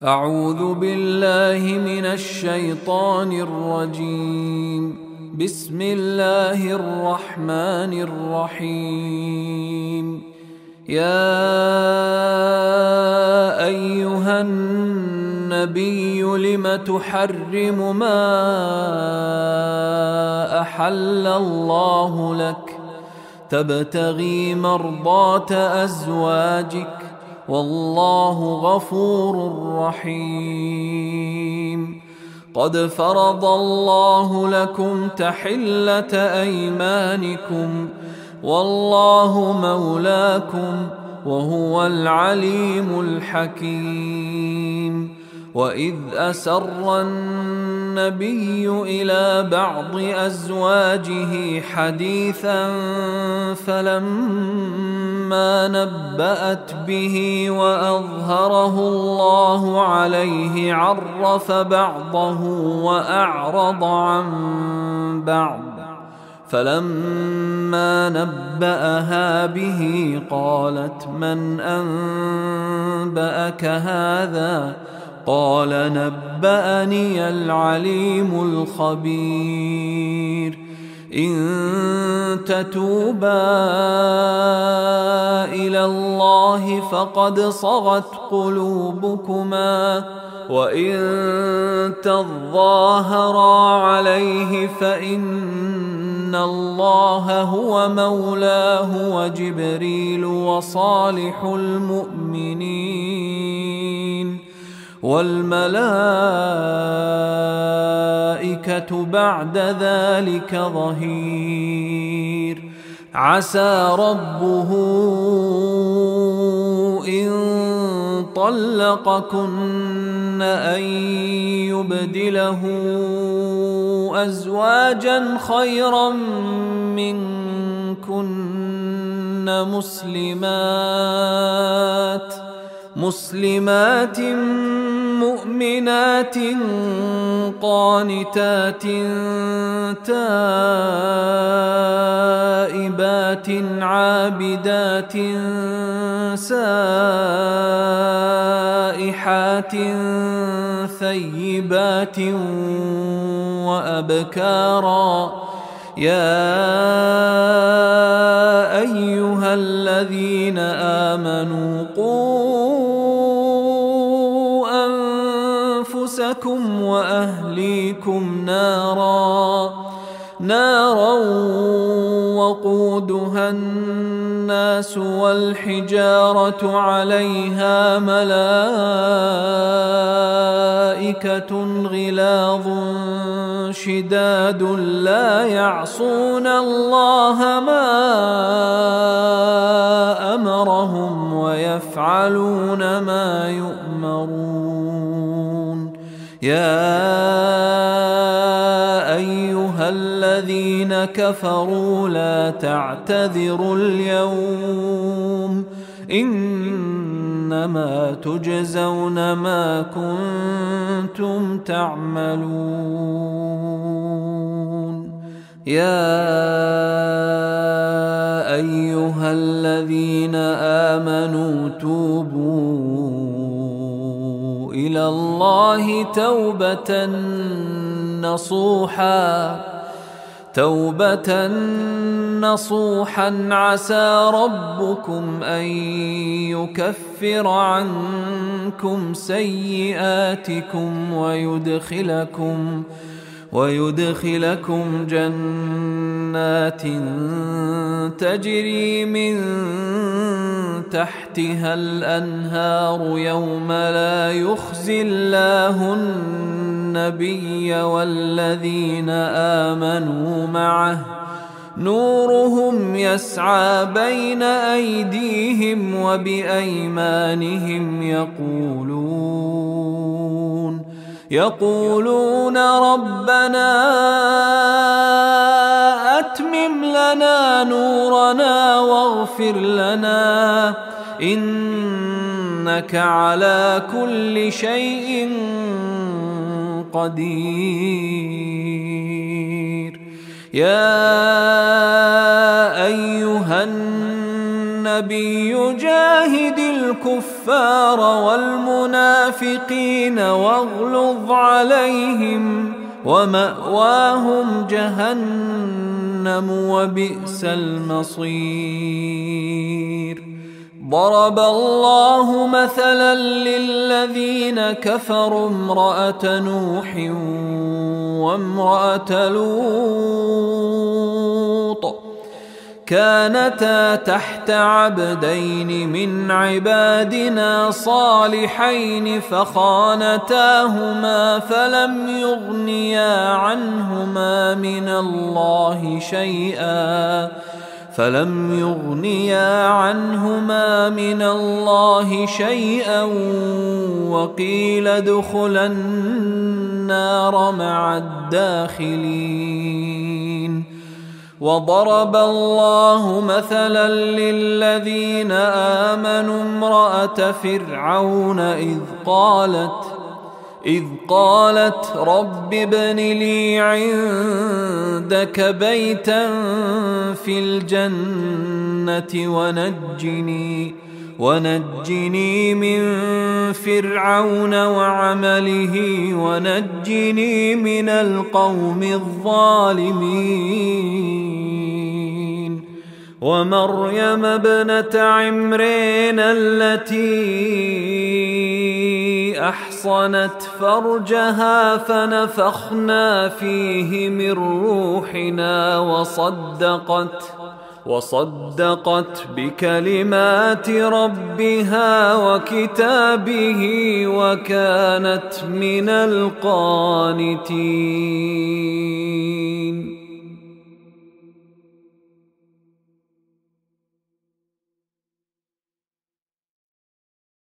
أعوذ بالله من الشيطان الرجيم. بسم الله الرحمن الرحيم. يا أيها النبي لم تحرم ما أحل الله لك تبتغي مرضات أزواجك والله غفور رحيم. قد فرض الله لكم تحلة أيمانكم والله مولاكم وهو العليم الحكيم. وإذ أسر النبي إلى بعض أزواجه حديثا فلما نبأت به وأظهره الله عليه عرف بعضه وأعرض عن بعض، فلما نبأها به قالت من أنبأك هذا؟ قال نبأني العليم الخبير. إن تتوبا إلى الله فقد صغت قلوبكما، وإن تظاهرا عليه فإن الله هو مولاه وجبريل وصالح المؤمنين والملائكة بعد ذلك ظهير. عسى ربه إن طلقكن أن يبدله أزواجا خيرا منكن مسلمات مؤمنات قانتات تائبات عابدات سائحات ثيبات وأبكارا. يا أيها الذين آمنوا قوا أنفسكم وأهليكم نارا وقودها الناس والحجارة عليها ملائكة غلاظ شداد لا يعصون الله ما أمرهم ويفعلون ما يؤمرون. يا أيها الذين كفروا لا تعتذروا اليوم إنما تجزون ما كنتم تعملون. يا أيها الذين آمنوا توبوا إلى الله توبة نصوحا عسى ربكم أن يكفر عنكم سيئاتكم ويدخلكم جنات تجري من تحتها الأنهار يوم لا يخزي الله النبي والذين آمنوا معه نورهم يسعى بين أيديهم وبأيمانهم يقولون ربنا أتمم لنا نورنا واغفر لنا إنك على كل شيء قدير. يا أيها النبي جاهد الكفار الكفار والمنافقين واغلظ عليهم ومأواهم جهنم وبئس المصير. ضرب الله مثلا للذين كفروا امرأة نوح وامرأة لوط كانتا تحت عبدين من عبادنا صالحين فخانتاهما فلم يغنيا عنهما من الله شيئا وقيل ادخلا النار مع الداخلين. وضرب الله مثلا للذين آمنوا امرأة فرعون إذ قالت رب ابن لي عندك بيتا في الجنة ونجني من فرعون وعمله ونجني من القوم الظالمين. ومريم ابنة عمران التي أحصنت فرجها فنفخنا فيه من روحنا وصدقت بكلمات ربها وكتابه وكانت من القانتين.